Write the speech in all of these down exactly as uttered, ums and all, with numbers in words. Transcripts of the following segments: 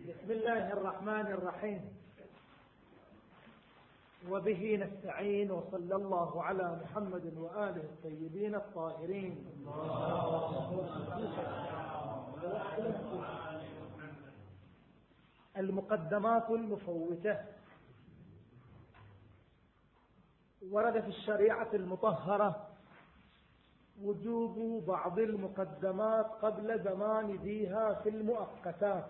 بسم الله الرحمن الرحيم، وبه نستعين، وصلى الله على محمد وآله الطيبين الطاهرين. المقدمات المفوتة. ورد في الشريعة المطهرة وجوب بعض المقدمات قبل زمان ذيها في المؤقتات،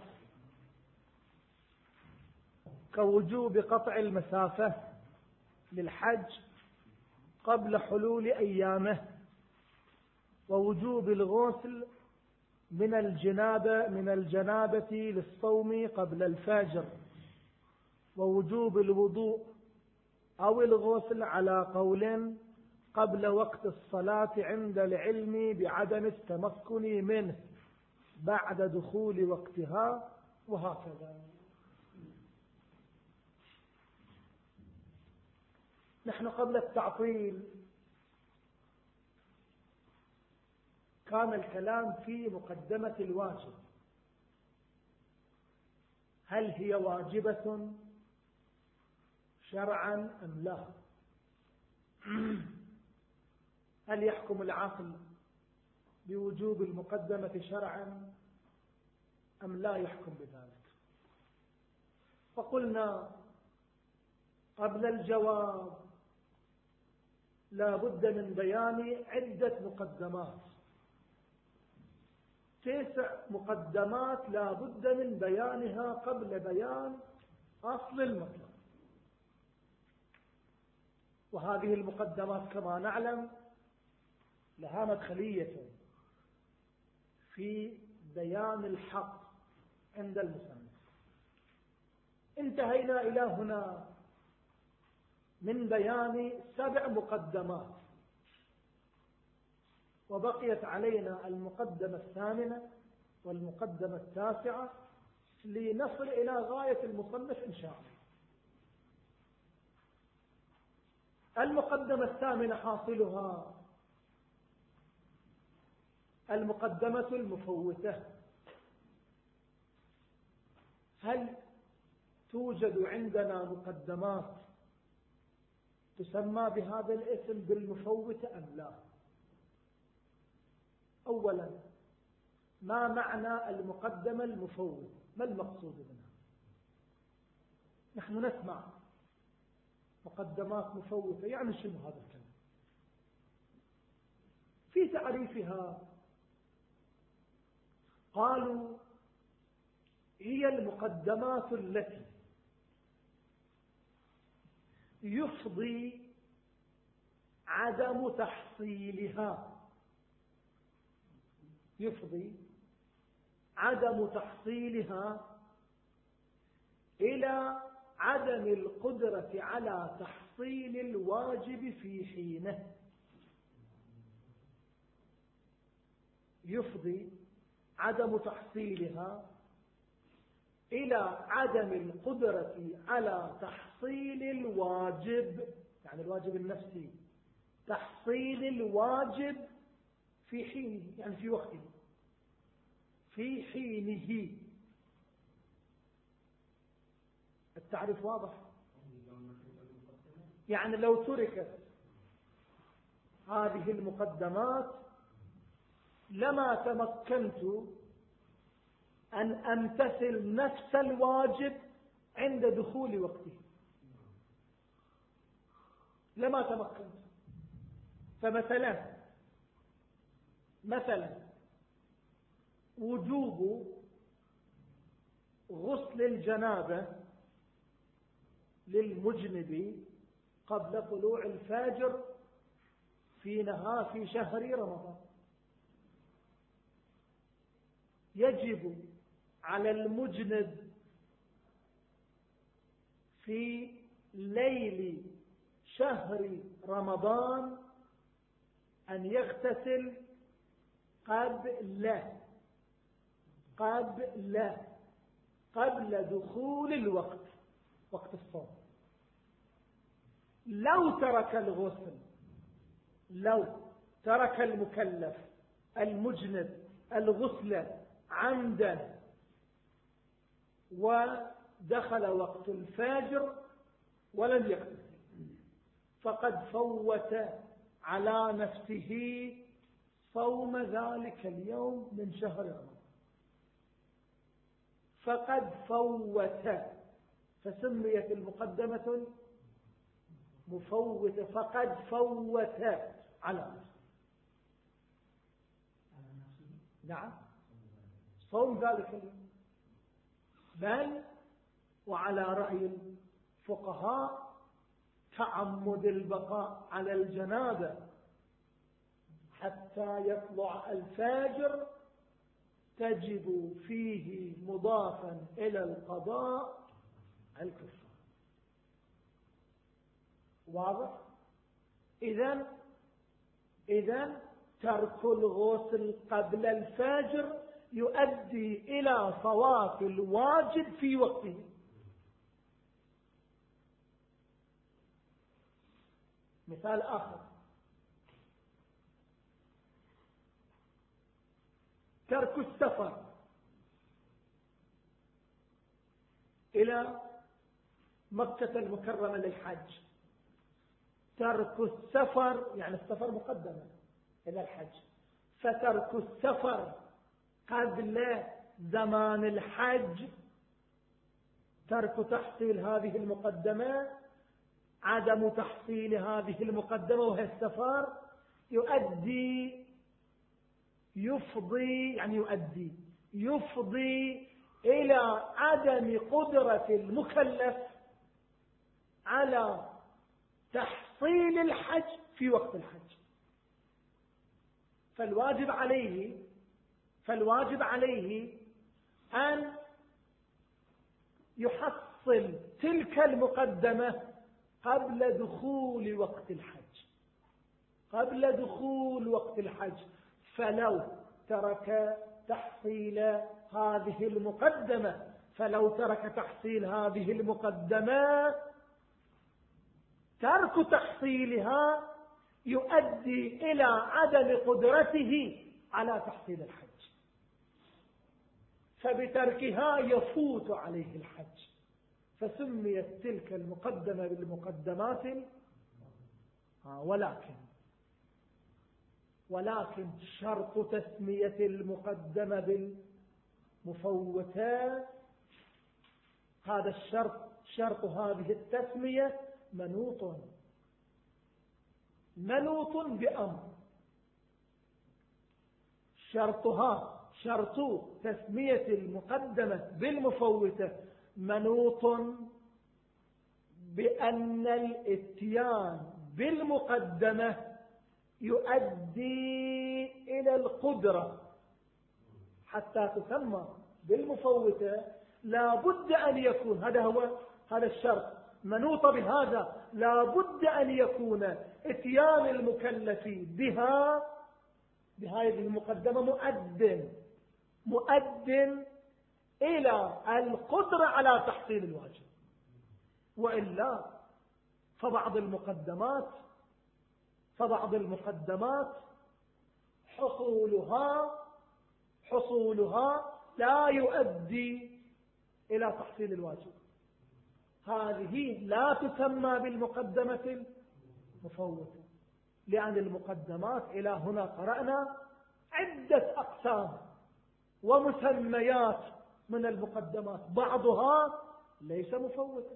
كوجوب قطع المسافة للحج قبل حلول أيامه، ووجوب الغسل من الجنابة من الجنابة للصوم قبل الفجر، ووجوب الوضوء أو الغسل على قول قبل وقت الصلاة عند العلم بعدم التمكن منه بعد دخول وقتها، وهكذا. نحن قبل التعطيل كان الكلام في مقدمة الواجب، هل هي واجبة شرعا أم لا؟ هل يحكم العقل بوجوب المقدمة شرعا أم لا يحكم بذلك؟ فقلنا قبل الجواب لا بد من بيان عدة مقدمات، تسع مقدمات لا بد من بيانها قبل بيان أصل المطلب. وهذه المقدمات كما نعلم لها مدخلية في بيان الحق عند المصنف. انتهينا إلى هنا من بيان سبع مقدمات، وبقيت علينا المقدمة الثامنة والمقدمة التاسعة لنصل إلى غاية المصنف إن شاء الله. المقدمة الثامنة حاصلها المقدمة المفوتة. هل توجد عندنا مقدمات تسمى بهذا الاسم بالمفوتة أم لا؟ أولا، ما معنى المقدمة المفوتة؟ ما المقصود منها؟ نحن نسمع مقدمات مفوتة، يعني شنو هذا الكلام؟ في تعريفها قالوا هي المقدمات التي يفضي عدم تحصيلها يفضي عدم تحصيلها إلى عدم القدرة على تحصيل الواجب في حينه. يفضي عدم تحصيلها إلى عدم القدرة على تحصيل الواجب، يعني الواجب النفسي، تحصيل الواجب في حينه، يعني في وقته، في حينه. التعريف واضح؟ يعني لو تركت هذه المقدمات لما تمكنت أن أمتثل نفس الواجب عند دخول وقته، لما تمكنت. فمثلا مثلا وجوب غسل الجنابة للمجنب قبل طلوع الفجر في نهار في شهر رمضان، يجب على المجنب في ليل شهر رمضان أن يغتسل قبل قبل قبل دخول الوقت، وقت الصوم. لو ترك الغسل لو ترك المكلف المجنب الغسل عمدا ودخل وقت الفجر ولم يغتسل، فقد فوت على نفسه صوم ذلك اليوم من شهر رمضان، فقد فوت، فسميت المقدمة مفوتة، فقد فوت على نفسه. نعم، صوم ذلك اليوم، بل وعلى رأي الفقهاء تعمد البقاء على الجنابة حتى يطلع الفجر تجب فيه مضافا إلى القضاء الكفارة. واضح؟ إذن إذن ترك الغسل قبل الفجر يؤدي إلى فوات الواجب في وقته. مثال آخر، ترك السفر إلى مكة المكرمة للحج، ترك السفر يعني السفر مقدمة إلى الحج، فترك السفر قبل زمان الحج، ترك تحصيل هذه المقدمة، عدم تحصيل هذه المقدمة وهي السفر، يؤدي يفضي يعني يؤدي يفضي إلى عدم قدرة المكلف على تحصيل الحج في وقت الحج. فالواجب عليه فالواجب عليه أن يحصل تلك المقدمة قبل دخول وقت الحج قبل دخول وقت الحج فلو ترك تحصيل هذه المقدمة فلو ترك تحصيل هذه المقدمة ترك تحصيلها يؤدي إلى عدم قدرته على تحصيل الحج، فبتركها يفوت عليه الحج، فسميت تلك المقدمة بالمقدمات. ولكن ولكن شرط تسمية المقدمة بالمفوتات، هذا الشرط شرط هذه التسمية منوط منوط بأمر، شرطها شرط تسمية المقدمة بالمفوتة منوط بأن الاتيان بالمقدمة يؤدي إلى القدرة. حتى تسمى بالمفوتة لا بد أن يكون، هذا هو هذا الشرط منوط بهذا، لا بد أن يكون اتيان المكلف بها بهذه المقدمة مؤد مؤد إلى القدرة على تحصيل الواجب، وإلا فبعض المقدمات فبعض المقدمات حصولها حصولها لا يؤدي إلى تحصيل الواجب، هذه لا تسمى بالمقدمة المفوتة، لأن المقدمات إلى هنا قرأنا عدة أقسام ومسميات من المقدمات، بعضها ليس مفوتا،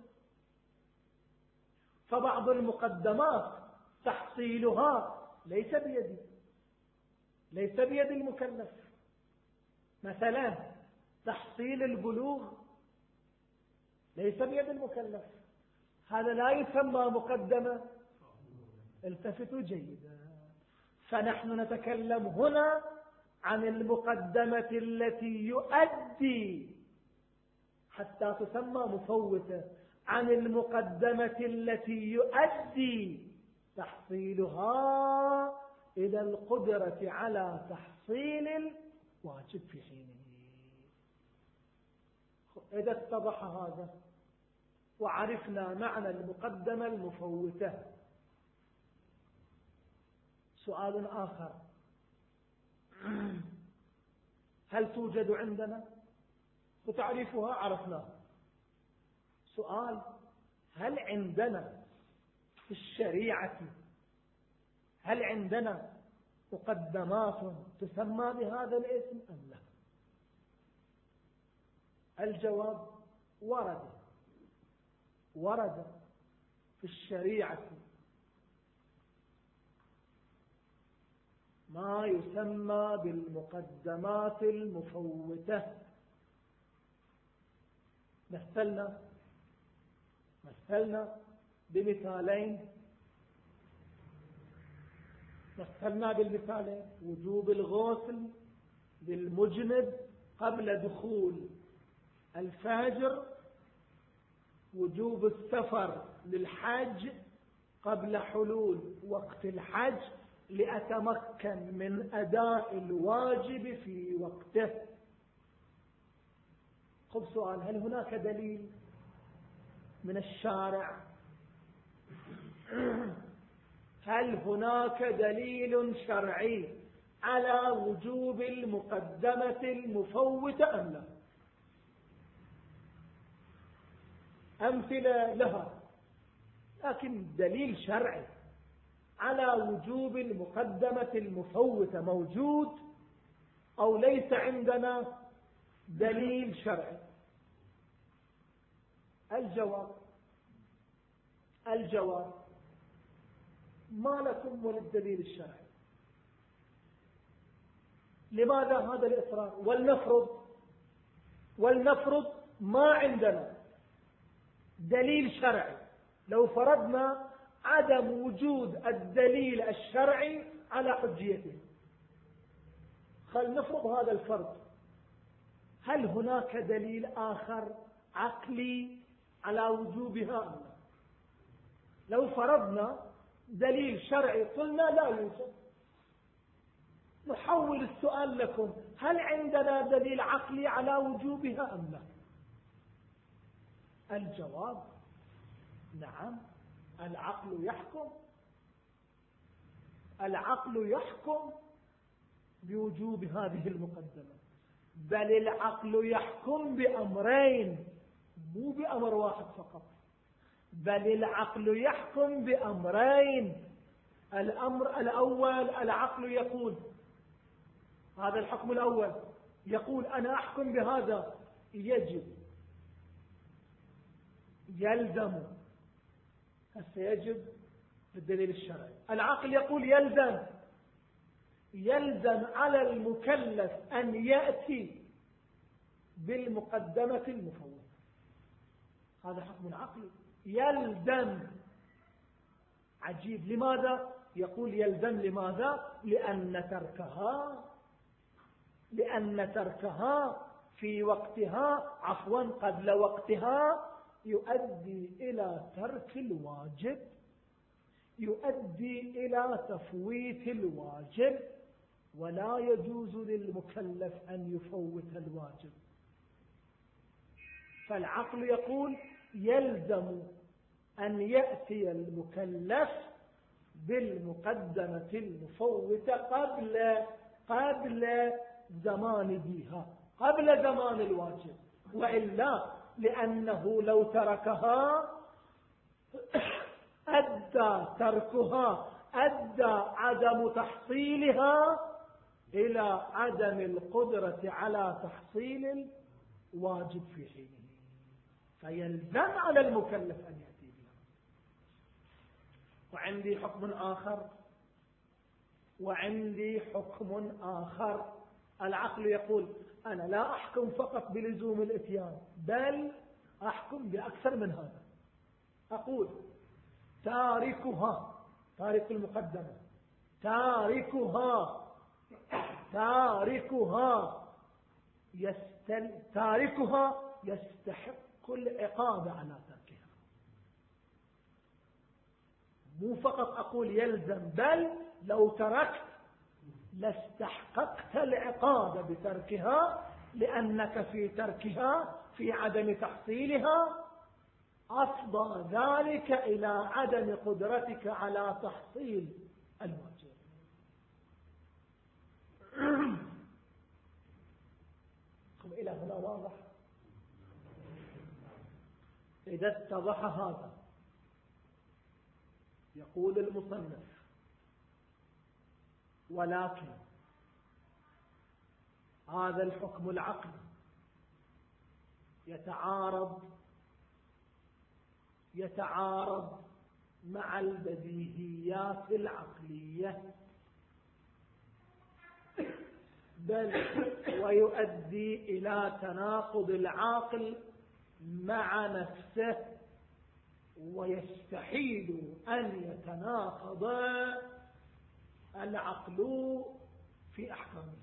فبعض المقدمات تحصيلها ليس بيدي ليس بيد المكلف. مثلا تحصيل البلوغ ليس بيد المكلف، هذا لا يسمى مقدمة. التفتوا جيدا، فنحن نتكلم هنا عن المقدمة التي يؤدي حتى تسمى مفوتة، عن المقدمة التي يؤدي تحصيلها إلى القدرة على تحصيل الواجب في حينه. إذا اتضح هذا وعرفنا معنى المقدمة المفوتة، سؤال آخر، هل توجد عندنا وتعريفها عرفناه. سؤال: هل عندنا في الشريعة هل عندنا مقدمات تسمى بهذا الاسم أم لا؟ الجواب: ورد ورد في الشريعة ما يسمى بالمقدمات المفوتة. مثلنا مثلنا بمثالين مثلنا بالمثالين وجوب الغسل للمجنب قبل دخول الفجر، وجوب السفر للحج قبل حلول وقت الحج لأتمكن من أداء الواجب في وقته. خذ سؤال: هل هناك دليل من الشارع هل هناك دليل شرعي على وجوب المقدمة المفوتة أم لا؟ أمثلة لها، لكن دليل شرعي على وجوب المقدمة المفوتة موجود أو ليس عندنا دليل شرعي؟ الجواب الجواب ما لكم وللدليل الشرعي. لماذا هذا الإصرار؟ ولنفرض ولنفرض ما عندنا دليل شرعي. لو فرضنا عدم وجود الدليل الشرعي على حجيته، خل نفرض هذا الفرض. هل هناك دليل آخر عقلي على وجوبها أم لا؟ لو فرضنا دليل شرعي قلنا لا يوجد. نحول السؤال لكم: هل عندنا دليل عقلي على وجوبها أم لا؟ الجواب: نعم، العقل يحكم العقل يحكم بوجوب هذه المقدمة، بل العقل يحكم بأمرين، مو بأمر واحد فقط، بل العقل يحكم بأمرين. الأمر الأول، العقل يقول، هذا الحكم الأول، يقول أنا أحكم بهذا، يجب، يلزم. سيجب بالدليل الشرعي. العقل يقول يلزم يلزم على المكلف أن يأتي بالمقدمة المفوتة. هذا حكم عقلي، يلزم. عجيب، لماذا يقول يلزم؟ لماذا؟ لأن تركها لأن تركها في وقتها عفوا قبل وقتها يؤدي إلى ترك الواجب، يؤدي إلى تفويت الواجب، ولا يجوز للمكلف أن يفوت الواجب. فالعقل يقول يلزم أن يأتي المكلف بالمقدمة المفوتة قبل قبل زمان بها، قبل زمان الواجب، وإلا لأنه لو تركها أدى تركها أدى عدم تحصيلها إلى عدم القدرة على تحصيل الواجب في حينه، فيلزم على المكلف أن يأتي بها. وعندي حكم آخر وعندي حكم آخر العقل يقول أنا لا أحكم فقط بلزوم الإتيان، بل أحكم بأكثر من هذا. أقول تاركها، تارك المقدمة، تاركها تاركها يستل تاركها يستحق العقاب على تركها. مو فقط أقول يلزم، بل لو تركت لاستحققت العقاب بتركها، لأنك في تركها في عدم تحصيلها أفضى ذلك إلى عدم قدرتك على تحصيل الواجب. إلى هنا واضح؟ إذا اتضح هذا يقول المصنف: ولكن هذا الحكم العقلي يتعارض يتعارض مع البديهيات العقلية، بل ويؤدي إلى تناقض العاقل مع نفسه، ويستحيل أن يتناقض العقل في أحكامه.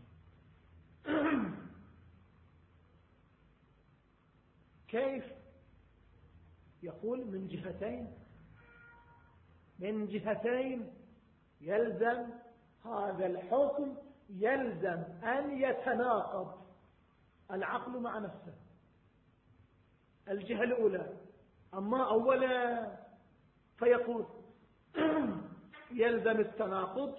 كيف؟ يقول من جهتين من جهتين يلزم هذا الحكم يلزم أن يتناقض العقل مع نفسه. الجهة الأولى: أما أولا فيقول يلزم التناقض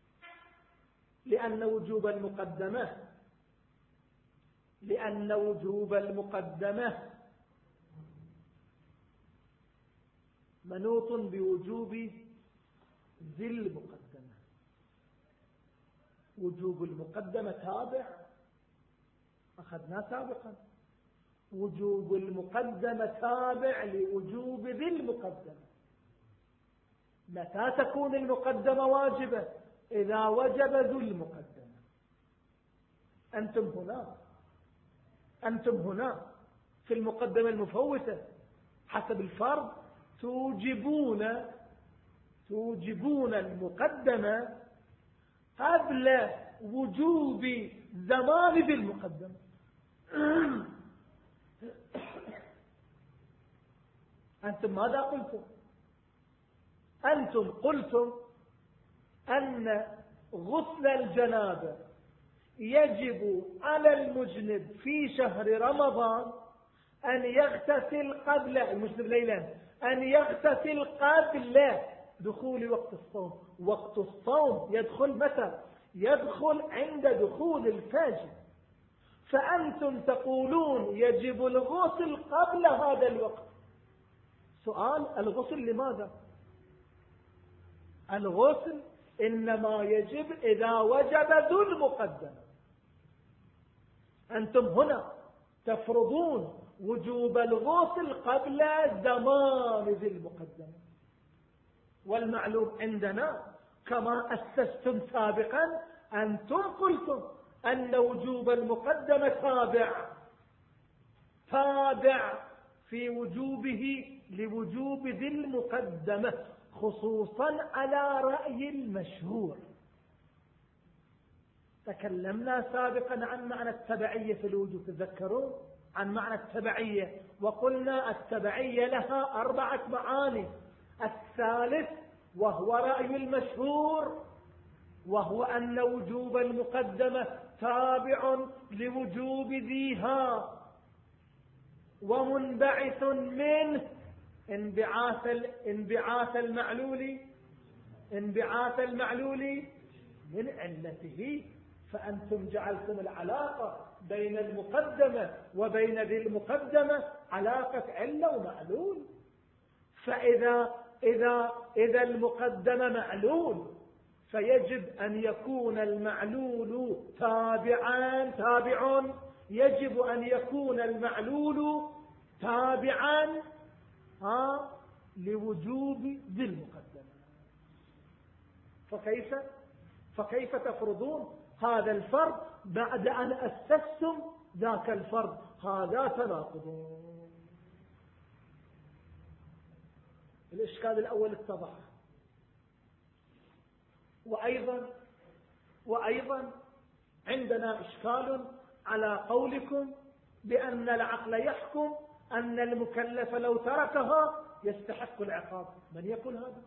لأن وجوب المقدمة لأن وجوب المقدمة منوط بوجوب ذي المقدمة. وجوب المقدمة تابع، أخذنا سابقا. وجوب المقدمة تابع لوجوب ذي المقدمة. متى تكون المقدمة واجبة؟ إذا وجب ذو المقدمة. أنتم هنا أنتم هنا في المقدمة المفوتة حسب الفرض توجبون توجبون المقدمة قبل وجوب زمان ذي المقدمة. أنتم ماذا قلتم؟ أنتم قلتم أن غسل الجنابة يجب على المجنب في شهر رمضان أن يغتسل قبل المجنب ليلا أن يغتسل قبل دخول وقت الصوم. وقت الصوم يدخل متى؟ يدخل عند دخول الفجر. فأنتم تقولون يجب الغسل قبل هذا الوقت. سؤال: الغسل لماذا؟ الغسل إنما يجب إذا وجب ذو المقدمة. أنتم هنا تفرضون وجوب الغسل قبل زمان ذي المقدمة، والمعلوم عندنا كما أسستم سابقا أنتم قلتم أن وجوب المقدمة تابع تابع في وجوبه لوجوب ذي المقدمة، خصوصا على رأي المشهور. تكلمنا سابقا عن معنى التبعية في الوجوب، تذكرون عن معنى التبعية، وقلنا التبعية لها أربعة معاني. الثالث وهو رأي المشهور، وهو أن وجوب المقدمة تابع لوجوب ذيها ومنبعث منه انبعاث انبعاث المعلول انبعاث المعلول من علته. فأنتم جعلتم العلاقة بين المقدمة وبين ذي المقدمة علاقة علة ومعلول. فإذا إذا إذا المقدمة معلول فيجب أن يكون المعلول تابعا تابع يجب أن يكون المعلول تابعا ها لوجوب ذي المقدمة. فكيف فكيف تفرضون هذا الفرض بعد أن أسستم ذاك الفرض؟ هذا تناقض. الإشكال الأول اتضح. وأيضا وأيضا عندنا إشكال على قولكم بأن العقل يحكم أن المكلف لو تركها يستحق العقاب. من يقول هذا؟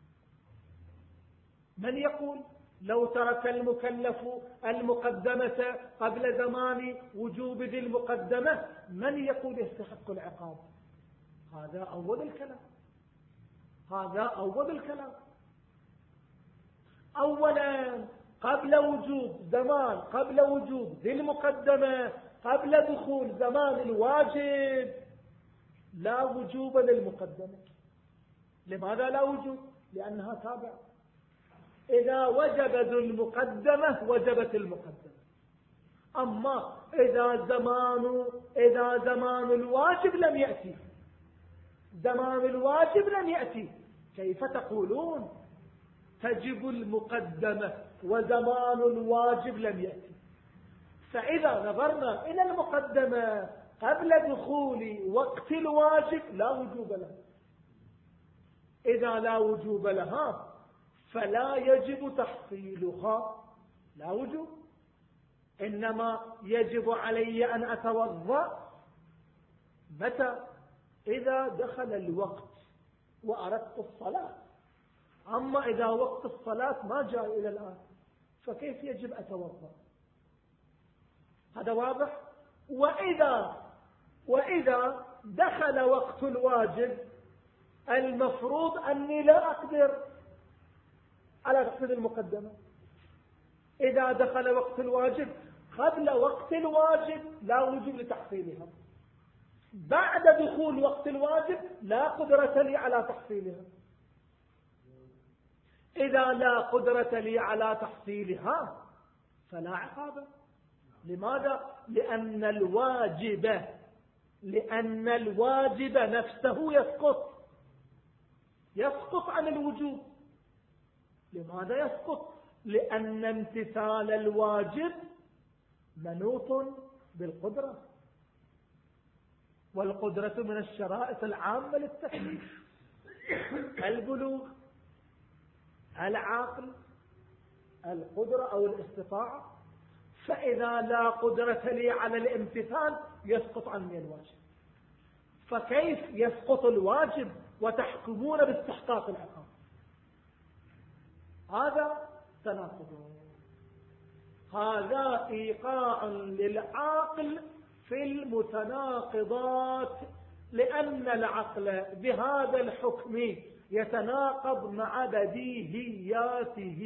من يقول لو ترك المكلف المقدمة قبل زمان وجوب ذي المقدمة من يقول يستحق العقاب؟ هذا أول الكلام هذا أول الكلام أولا قبل وجوب زمان قبل وجوب ذي المقدمة قبل دخول زمان الواجب لا وجوب للمقدمة. لماذا لا وجوب؟ لأنها تابعة. إذا وجب ذو المقدمة وجبت المقدمة. أما إذا زمان إذا زمان الواجب لم يأتي زمان الواجب لم يأتي كيف تقولون تجب المقدمة وزمان الواجب لم يأتي؟ فإذا نظرنا إلى المقدمة قبل دخول وقت الواجب لا وجوب لها. إذا لا وجوب لها فلا يجب تحصيلها، لا وجوب. إنما يجب علي أن أتوضأ متى؟ إذا دخل الوقت وأردت الصلاة. أما إذا وقت الصلاة ما جاء إلى الآن فكيف يجب أتوضأ؟ هذا واضح. وإذا وإذا دخل وقت الواجب المفروض أني لا أقدر على تحصيل المقدمة. إذا دخل وقت الواجب قبل وقت الواجب لا وجوب لتحصيلها. بعد دخول وقت الواجب لا قدرة لي على تحصيلها. إذا لا قدرة لي على تحصيلها فلا عقاب. لماذا؟ لأن الواجب لأن الواجب نفسه يسقط يسقط عن الوجوب. لماذا يسقط؟ لأن امتثال الواجب منوط بالقدرة، والقدرة من الشرائط العامة للتكليف. البلوغ، العقل، القدرة أو الاستطاعة. فإذا لا قدرة لي على الامتثال يسقط عني الواجب. فكيف يسقط الواجب وتحكمون باستحقاق العقاب؟ هذا تناقض. هذا إيقاع للعاقل في المتناقضات، لأن العقل بهذا الحكم يتناقض مع بديهياته.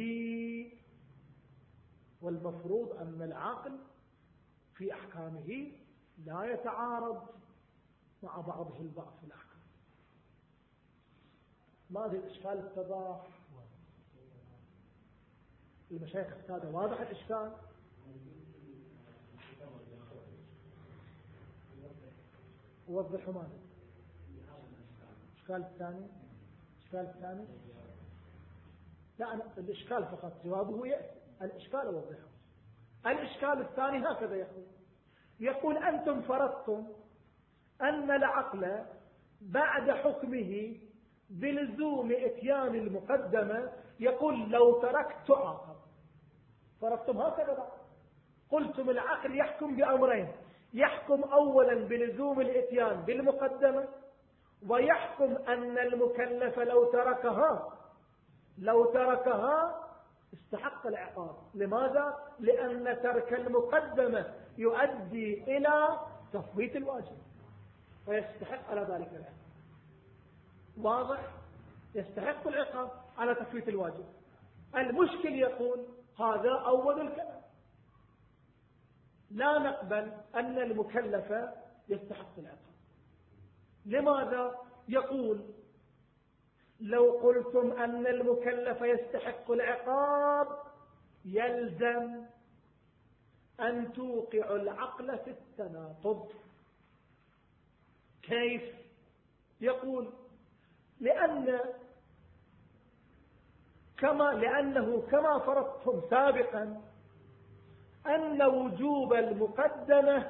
والمفروض أن العقل في أحكامه لا يتعارض مع بعضه البعض في الأحكام. ما هذا الإشكال اتضح؟ المشايخ السادة واضح الإشكال؟ وضحوا ماذا؟ الإشكال الثاني الإشكال الثاني لا أنا الإشكال فقط جوابه يأتي. الإشكال وضحه. الإشكال الثاني هكذا يقول يقول أنتم فرضتم أن العقل بعد حكمه بلزوم إتيان المقدمة يقول لو تركت عاقب. فرضتم هكذا. قلتم العقل يحكم بأمرين: يحكم أولا بلزوم الإتيان بالمقدمة، ويحكم أن المكلف لو تركها لو تركها استحق العقاب. لماذا؟ لأن ترك المقدمة يؤدي إلى تفويت الواجب ويستحق على ذلك العقاب. واضح؟ يستحق العقاب على تفويت الواجب. المشكل يقول هذا أول الكلام، لا نقبل أن المكلف يستحق العقاب. لماذا؟ يقول لو قلتم أن المكلف يستحق العقاب يلزم أن توقع العقل في التناقض. كيف؟ يقول لأن كما لأنه كما فرضتم سابقا أن وجوب المقدمة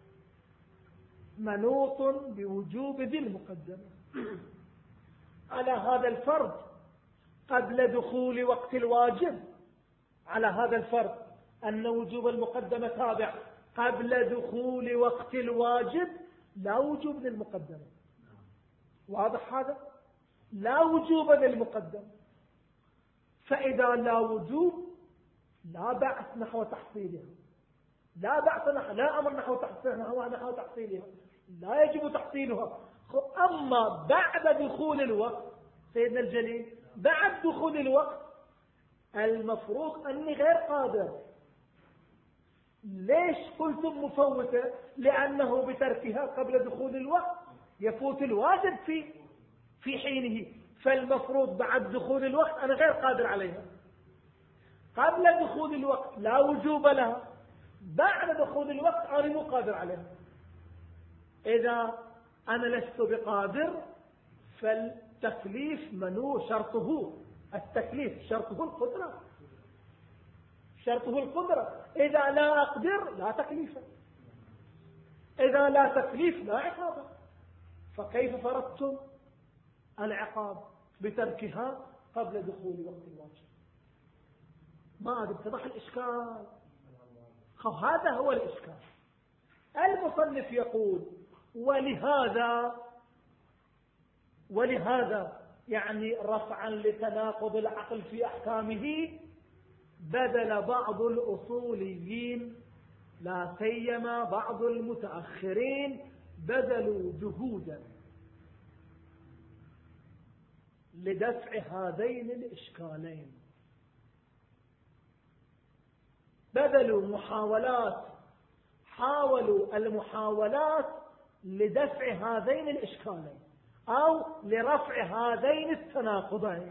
منوط بوجوب ذي المقدمة. على هذا الفرض قبل دخول وقت الواجب، على هذا الفرض أن وجوب المقدمة تابع قبل دخول وقت الواجب لا وجوب للمقدمة. واضح هذا؟ لا وجوب للمقدمة. فإذا لا وجوب لا بعث نحو تحصيلها، لا بعث نحو لا أمر نحو تحصيلها نحو تحصيلها لا يجب تحصيلها. أما بعد دخول الوقت سيدنا الجليل بعد دخول الوقت المفروض أني غير قادر. ليش قلتم مفوتة؟ لأنه بتركها قبل دخول الوقت يفوت الواجب في في حينه، فالمفروض بعد دخول الوقت أنا غير قادر عليها. قبل دخول الوقت لا وجوب لها، بعد دخول الوقت أنا مو قادر عليها. إذا أنا لست بقادر فالتكليف منو شرطه، التكليف شرطه القدرة، شرطه القدرة. إذا لا أقدر لا تكليف، إذا لا تكليف لا عقاب. فكيف فرضتم العقاب بتركها قبل دخول وقت الواجب؟ ما اتضح الإشكال. هذا هو الإشكال. المصنف يقول ولهذا ولهذا يعني رفعا لتناقض العقل في أحكامه بدل بعض الأصوليين لا سيما بعض المتأخرين بدلوا جهودا لدفع هذين الإشكالين، بذلوا محاولات، حاولوا المحاولات لدفع هذين الإشكالين أو لرفع هذين التناقضين.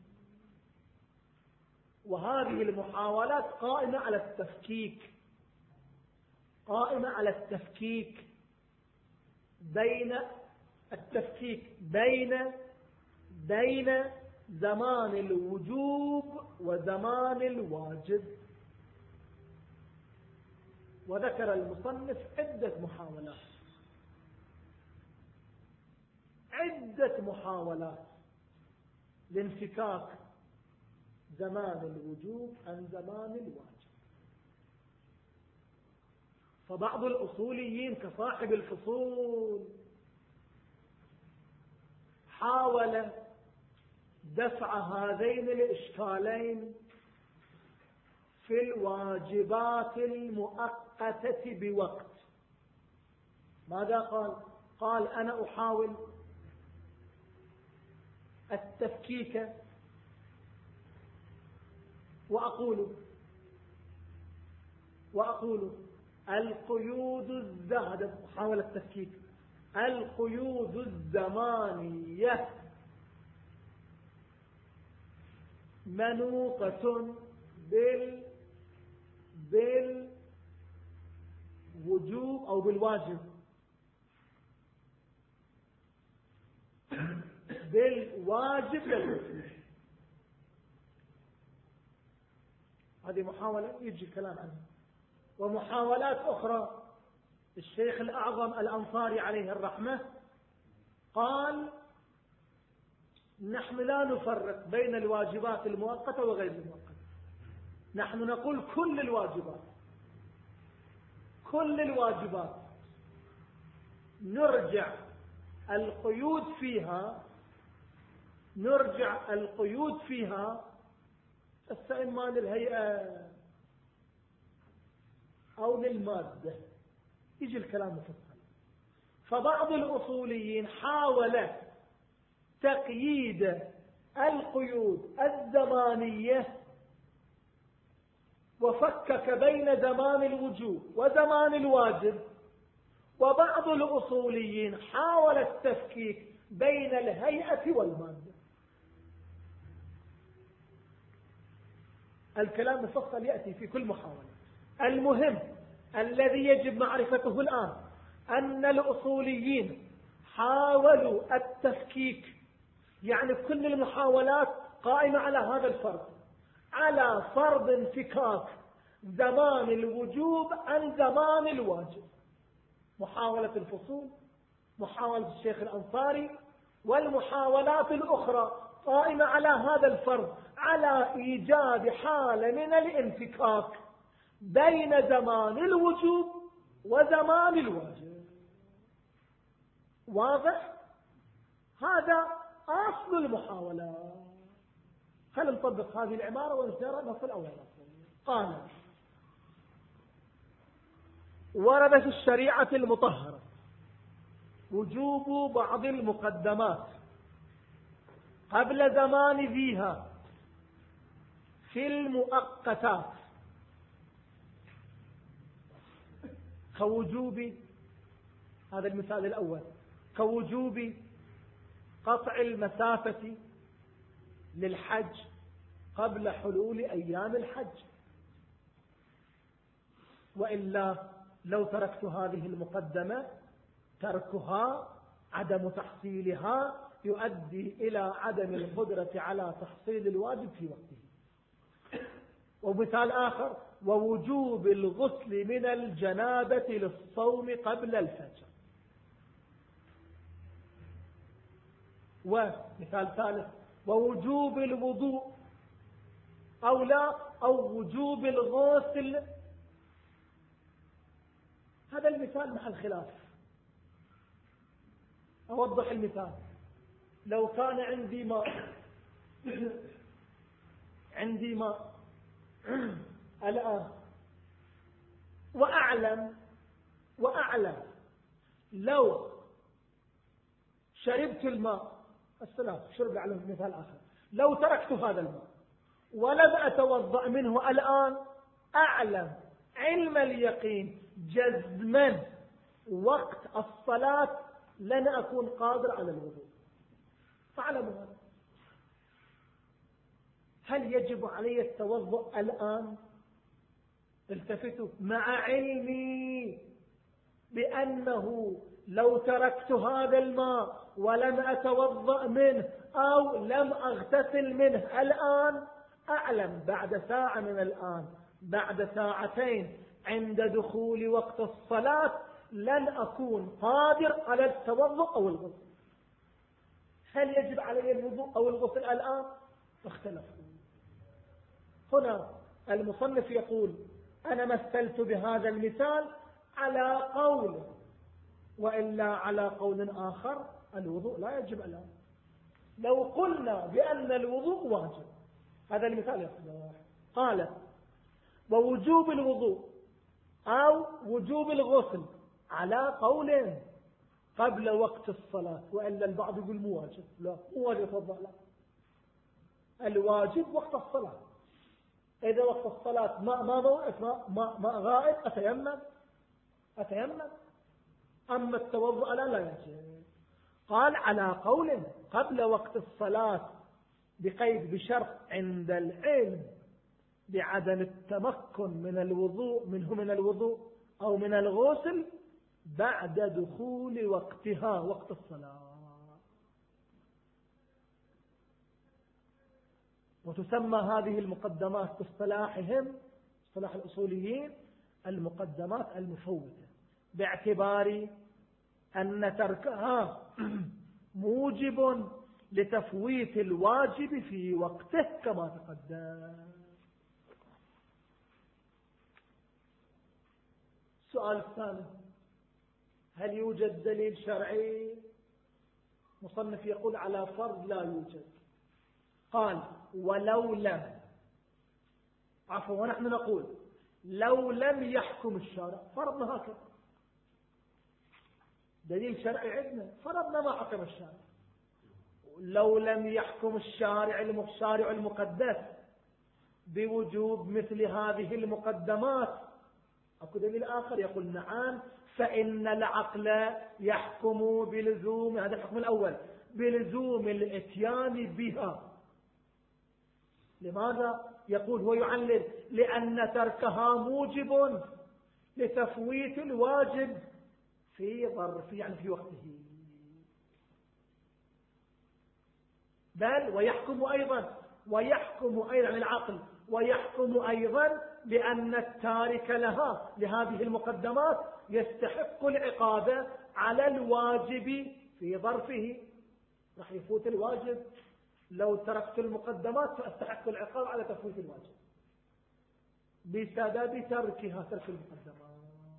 وهذه المحاولات قائمة على التفكيك، قائمة على التفكيك بين التفكيك بين بين زمان الوجوب وزمان الواجب. وذكر المصنف عدة محاولات عدة محاولات لانفكاك زمان الوجوب عن زمان الواجب. فبعض الأصوليين كصاحب الفصول حاول دفع هذين الإشكالين في الواجبات المؤقتة بوقت. ماذا قال؟ قال أنا أحاول التفكيك وأقول وأقول القيود الزهدة، أحاول التفكيك القيود الزمانية منوطة بال بالوجوب أو بالواجب، بالواجب للوجوب. هذه محاولة يجي الكلام عنها. ومحاولات أخرى الشيخ الأعظم الأنصاري عليه الرحمة قال نحن لا نفرق بين الواجبات المؤقتة وغير المؤقتة، نحن نقول كل الواجبات كل الواجبات نرجع القيود فيها نرجع القيود فيها إما للهيئة أو للمادة. يجي الكلام مفصل. فبعض الأصوليين حاول تقييد القيود الزمانية وفكك بين زمان الوجوب وزمان الواجب، وبعض الأصوليين حاول التفكيك بين الهيئة والمادة. الكلام مفصل يأتي في كل محاولة. المهم الذي يجب معرفته الآن أن الأصوليين حاولوا التفكيك، يعني كل المحاولات قائمة على هذا الفرض، على فرض انفكاك زمان الوجوب عن زمان الواجب. محاولة الفصول، محاولة الشيخ الأنصاري، والمحاولات الأخرى قائمة على هذا الفرض، على إيجاد حالة من الانفكاك بين زمان الوجوب وزمان الواجب. واضح؟ هذا أصل المحاولة. خلينا نطبق هذه العبارة ونسير نص الأول. قال ورد في الشريعة المطهرة وجوب بعض المقدمات قبل زمان ذيها في المؤقتات كوجوب، هذا المثال الأول، كوجوب قطع المسافة للحج قبل حلول أيام الحج. وإلا لو تركت هذه المقدمة تركها عدم تحصيلها يؤدي إلى عدم القدرة على تحصيل الواجب في وقته. ومثال آخر: ووجوب الغسل من الجنابة للصوم قبل الفجر. ومثال ثالث: ووجوب الوضوء أو لا أو وجوب الغسل. هذا المثال محل خلاف. أوضح المثال: لو كان عندي ماء عندي ماء الآن وأعلم وأعلم لو شربت الماء السلام شرب على مثال آخر، لو تركت هذا الماء ولم أتوضأ منه الآن أعلم علم اليقين جزما وقت الصلاة لن أكون قادر على الوضوء. فاعلموا هذا. هل يجب علي التوضؤ الآن؟ التفتوا مع علمي بأنه لو تركت هذا الماء ولم أتوضأ منه أو لم أغتسل منه الآن أعلم بعد ساعة من الآن بعد ساعتين عند دخول وقت الصلاة لن أكون قادر على التوضؤ أو الغسل. هل يجب علي الوضوء أو الغسل الآن؟ اختلفوا. هنا المصنف يقول: أنا مثلت بهذا المثال على قول، وإلا على قول آخر الوضوء لا يجب الآن. لو قلنا بأن الوضوء واجب، هذا المثال يصبح. قال: ووجوب الوضوء أو وجوب الغسل على قول قبل وقت الصلاة، وإلا البعض يقول مو واجب. لا، مو واجب يتوضأ، لا، الواجب وقت الصلاة. إذا وقت الصلاة ما ما ما ما, ما غائب أتيمم أتيمم أما التوضؤ لا لا يجب. قال: على قول قبل وقت الصلاة بقيد بشرط عند العلم بعدم التمكن من الوضوء منه من الوضوء أو من الغسل بعد دخول وقتها وقت الصلاة. وتسمى هذه المقدمات باصطلاحهم اصطلاح الأصوليين المقدمات المفوتة، باعتبار أن تركها موجب لتفويت الواجب في وقته كما تقدم. السؤال الثاني: هل يوجد دليل شرعي؟ مصنف يقول على فرض لا يوجد. قال: ولو لم عفوا ونحن نقول لو لم يحكم الشارع. فرضنا هكذا دليل شرعي عندنا، فرضنا ما حكم الشارع. لو لم يحكم الشارع الشارع المقدس بوجوب مثل هذه المقدمات، أكو دليل آخر يقول نعم، فإن العقل يحكم بلزوم، هذا الحكم الأول، بلزوم الاتيان بها. لماذا؟ يقول هو يعلل لأن تركها موجب لتفويت الواجب في ظرف يعني في وقته. بل ويحكم أيضا ويحكم أيضا العقل ويحكم أيضا بأن التارك لها لهذه المقدمات يستحق العقاب على الواجب في ظرفه. راح يفوت الواجب لو تركت المقدمات فاستحق العقاب على تفويت الواجب بسبب تركها ترك المقدمات.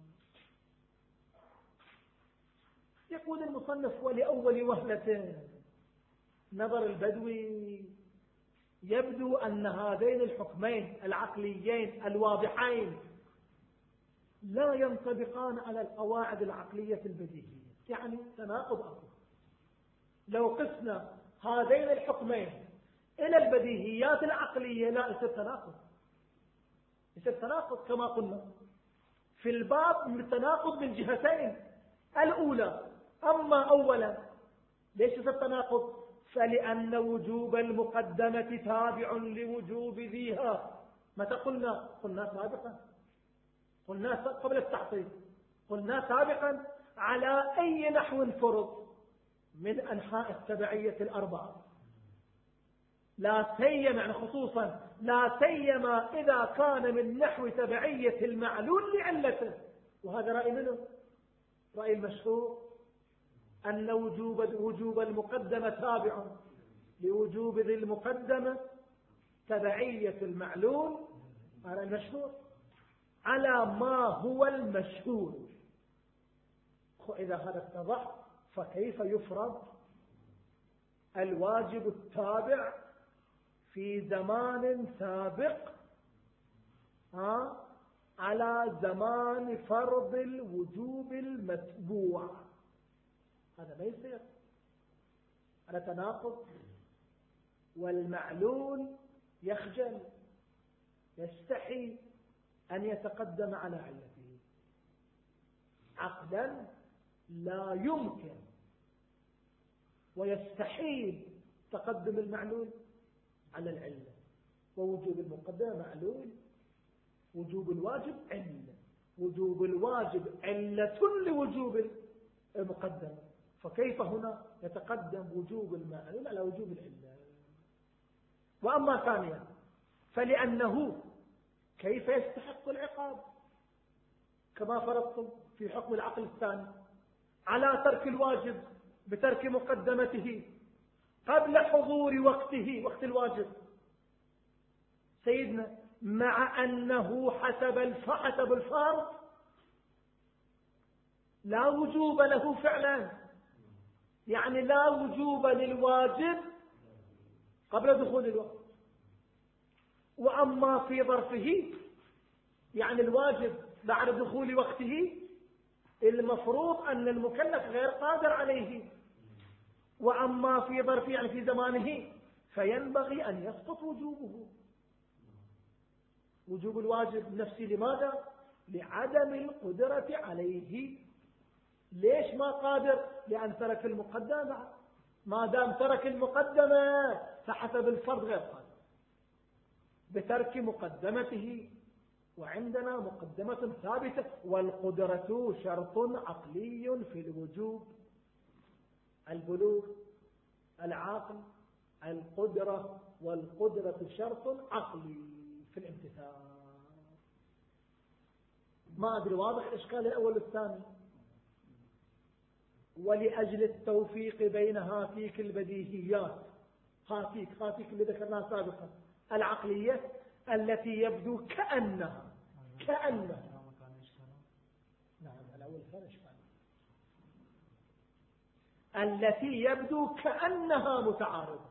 يقول المصنف: ولأول وهلة نظر البدوي يبدو أن هذين الحكمين العقليين الواضحين لا ينطبقان على القواعد العقلية البديهية، يعني تناقض أقوى. لو قسنا هذين الحكمين إلى البديهيات العقلية لا يصير تناقض، يصير تناقض كما قلنا في الباب من التناقض من جهتين. الأولى أما أولا ليش في التناقض؟ فلأن وجوب المقدمة تابع لوجوب ذيها. متى قلنا؟ قلنا سابقا، قلنا قبل التعطيل، قلنا سابقا على أي نحو فرض من أنحاء التبعية الأربعة، لا سيما يعني خصوصا لا سيما إذا كان من نحو تبعية المعلول لعلته. وهذا رأي منه؟ رأي المشهور أن وجوب وجوب المقدمة تابع لوجوب ذي المقدمة تبعية المعلول. هذا المشهور على ما هو المشهور. إذا هذا اتضح فكيف يفرض الواجب التابع في زمان سابق ها على زمان فرض الوجوب المتبوع؟ هذا ما يصير، هذا تناقض. والمعلول يخجل، يستحي أن يتقدم على علته عقدا، لا يمكن، ويستحيل تقدم المعلول على العلة. ووجوب المقدمة معلول، وجوب الواجب علة، وجوب الواجب علة لوجوب المقدمة، فكيف هنا يتقدم وجوب المعلول على وجوب العلة؟ وأما ثانيا فلأنه كيف يستحق العقاب كما فرضتم في حكم العقل الثاني على ترك الواجب بترك مقدمته قبل حضور وقته، وقت الواجب سيدنا، مع أنه حسب حسب الفرض لا وجوب له فعلا، يعني لا وجوب للواجب قبل دخول الوقت. وأما في ظرفه يعني الواجب بعد دخول وقته المفروض أن المكلف غير قادر عليه. وأما في ظرفه يعني في زمانه فينبغي أن يسقط وجوبه، وجوب الواجب نفسي. لماذا؟ لعدم القدرة عليه. ليش ما قادر؟ لأن ترك المقدمة. ما دام ترك المقدمة فحسب الفرض غير قادر بترك مقدمته. وعندنا مقدمة ثابتة، والقدرة شرط عقلي في الوجوب. البلوغ، العاقل، القدرة، والقدرة شرط عقلي في الامتثال. ما أدري واضح الإشكال الأول والثاني. ولأجل التوفيق بين هاتيك البديهيات، هاتيك هاتيك اللي ذكرناها سابقا، العقلية التي يبدو كأنها كأنها نعم الأول كان إشكال، التي يبدو كأنها متعارضة.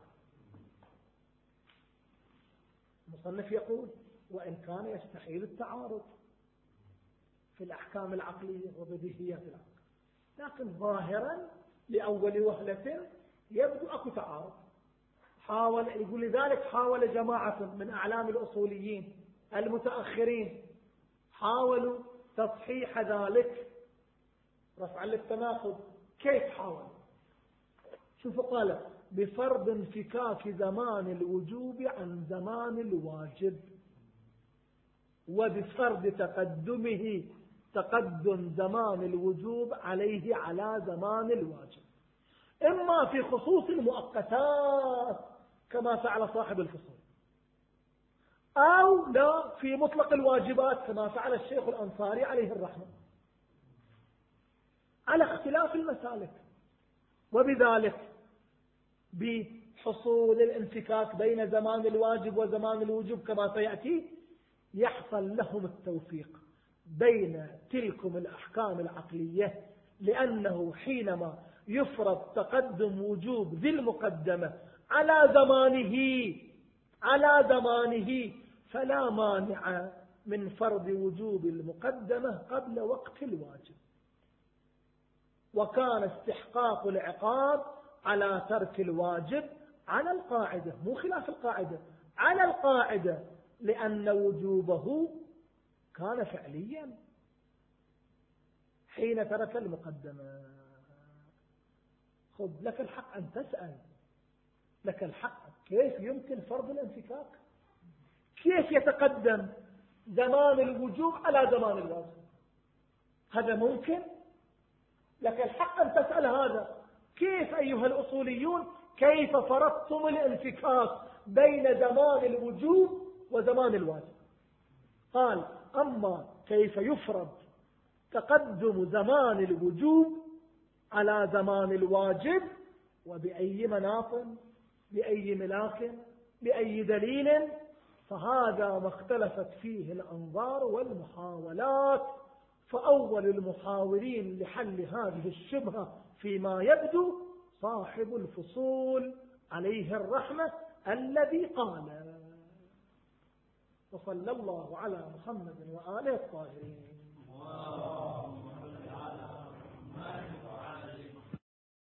المصنف يقول وإن كان يستحيل التعارض في الأحكام العقلية وبديهيات العقل، لكن ظاهرا لأول وهلة يبدو أكو تعارض. حاول يقول لذلك حاول جماعة من أعلام الأصوليين المتأخرين حاولوا تصحيح ذلك رفعا للتناقض. كيف حاول؟ شوفوا قال بفرض انفكاك زمان الوجوب عن زمان الواجب، وبفرض تقدمه تقدم زمان الوجوب عليه على زمان الواجب، إما في خصوص المؤقتات كما فعل صاحب الفصول، أو لا في مطلق الواجبات كما فعل الشيخ الأنصاري عليه الرحمة، على اختلاف المسالك. وبذلك بحصول الانفكاك بين زمان الواجب وزمان الوجوب كما سيأتي يحصل لهم التوفيق بين تلكم الأحكام العقلية، لأنه حينما يفرض تقدم وجوب ذي المقدمة على زمانه على زمانه فلا مانع من فرض وجوب المقدمة قبل وقت الواجب. وكان استحقاق العقاب على ترك الواجب على القاعدة، مو خلاف القاعدة، على القاعدة، لأن وجوبه كان فعليا حين ترك المقدمة. خذ لك الحق أن تسأل، لك الحق. كيف يمكن فرض الانفكاك؟ كيف يتقدم زمان الوجوب على زمان الواجب؟ هذا ممكن؟ لك الحق أن تسأل هذا. كيف أيها الأصوليون كيف فرضتم الانفكاك بين زمان الوجوب وزمان الواجب؟ قال أما كيف يفرض تقدم زمان الوجوب على زمان الواجب وبأي مناط، بأي ملاك، بأي دليل، فهذا ما اختلفت فيه الأنظار والمحاولات. فأول المحاولين لحل هذه الشبهة فيما يبدو صاحب الفصول عليه الرحمة الذي قال: وصلى الله على محمد وآله الطاهرين.